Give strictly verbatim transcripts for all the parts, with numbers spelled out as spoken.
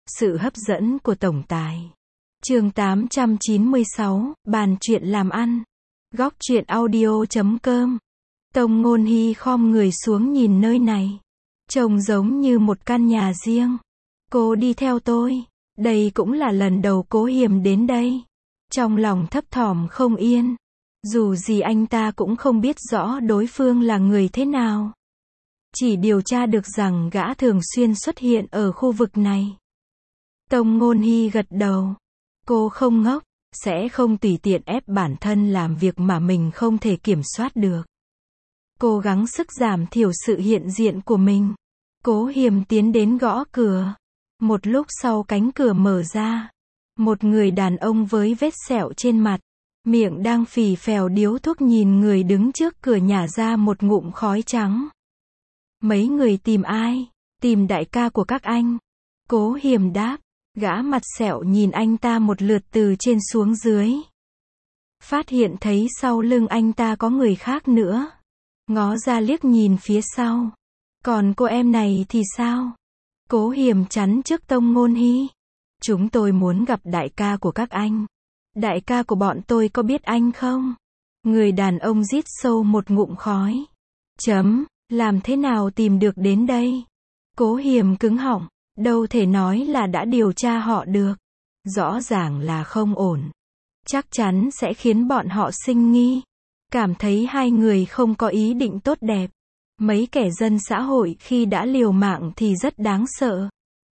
Sự hấp dẫn của tổng tài. Chương tám trăm chín mươi sáu, bàn chuyện làm ăn. Góc truyện audio chấm com. Tông Ngôn Hy khom người xuống nhìn nơi này. Trông giống như một căn nhà riêng. Cô đi theo tôi. Đây cũng là lần đầu Cố Hiềm đến đây. Trong lòng thấp thỏm không yên. Dù gì anh ta cũng không biết rõ đối phương là người thế nào. Chỉ điều tra được rằng gã thường xuyên xuất hiện ở khu vực này. Tông Ngôn Hy gật đầu. Cô không ngốc, sẽ không tùy tiện ép bản thân làm việc mà mình không thể kiểm soát được. Cố gắng sức giảm thiểu sự hiện diện của mình. Cố Hiềm tiến đến gõ cửa. Một lúc sau cánh cửa mở ra. Một người đàn ông với vết sẹo trên mặt, miệng đang phì phèo điếu thuốc nhìn người đứng trước cửa nhả ra một ngụm khói trắng. Mấy người tìm ai? Tìm đại ca của các anh. Cố Hiềm đáp. Gã mặt sẹo nhìn anh ta một lượt từ trên xuống dưới. Phát hiện thấy sau lưng anh ta có người khác nữa. Ngó ra liếc nhìn phía sau. Còn cô em này thì sao? Cố Hiềm chắn trước Tông Ngôn Hy. Chúng tôi muốn gặp đại ca của các anh. Đại ca của bọn tôi có biết anh không? Người đàn ông rít sâu một ngụm khói. Chấm, làm thế nào tìm được đến đây? Cố Hiềm cứng họng. Đâu thể nói là đã điều tra họ được. Rõ ràng là không ổn. Chắc chắn sẽ khiến bọn họ sinh nghi. Cảm thấy hai người không có ý định tốt đẹp. Mấy kẻ dân xã hội khi đã liều mạng thì rất đáng sợ.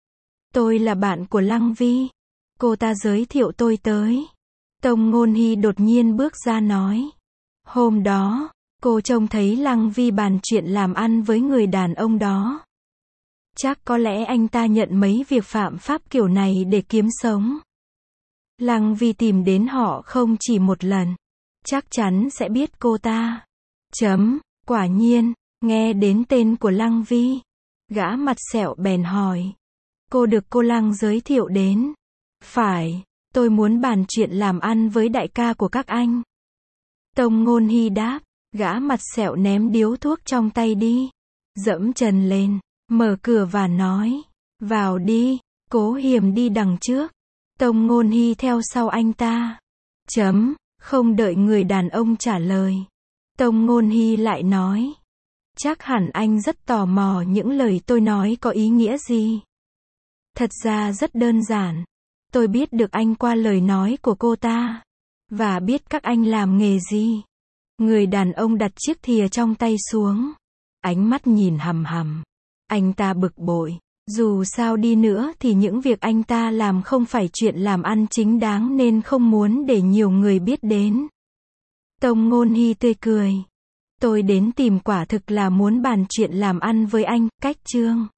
Tôi là bạn của Lăng Vi. Cô ta giới thiệu tôi tới. Tông Ngôn Hy đột nhiên bước ra nói. Hôm đó, cô trông thấy Lăng Vi bàn chuyện làm ăn với người đàn ông đó. Chắc có lẽ anh ta nhận mấy việc phạm pháp kiểu này để kiếm sống. Lăng Vi tìm đến họ không chỉ một lần. Chắc chắn sẽ biết cô ta. Chấm, quả nhiên, nghe đến tên của Lăng Vi. Gã mặt sẹo bèn hỏi. Cô được cô Lăng giới thiệu đến. Phải, tôi muốn bàn chuyện làm ăn với đại ca của các anh. Tông Ngôn Hy đáp. Gã mặt sẹo ném điếu thuốc trong tay đi. Dẫm chân lên. Mở cửa và nói. Vào đi. Cố Hiềm đi đằng trước. Tông Ngôn Hy theo sau anh ta. Chấm. Không đợi người đàn ông trả lời. Tông Ngôn Hy lại nói. Chắc hẳn anh rất tò mò những lời tôi nói có ý nghĩa gì. Thật ra rất đơn giản. Tôi biết được anh qua lời nói của cô ta. Và biết các anh làm nghề gì. Người đàn ông đặt chiếc thìa trong tay xuống. Ánh mắt nhìn hằm hằm. Anh ta bực bội. Dù sao đi nữa thì những việc anh ta làm không phải chuyện làm ăn chính đáng nên không muốn để nhiều người biết đến. Tông Ngôn Hy tươi cười. Tôi đến tìm quả thực là muốn bàn chuyện làm ăn với anh, Cách Trương.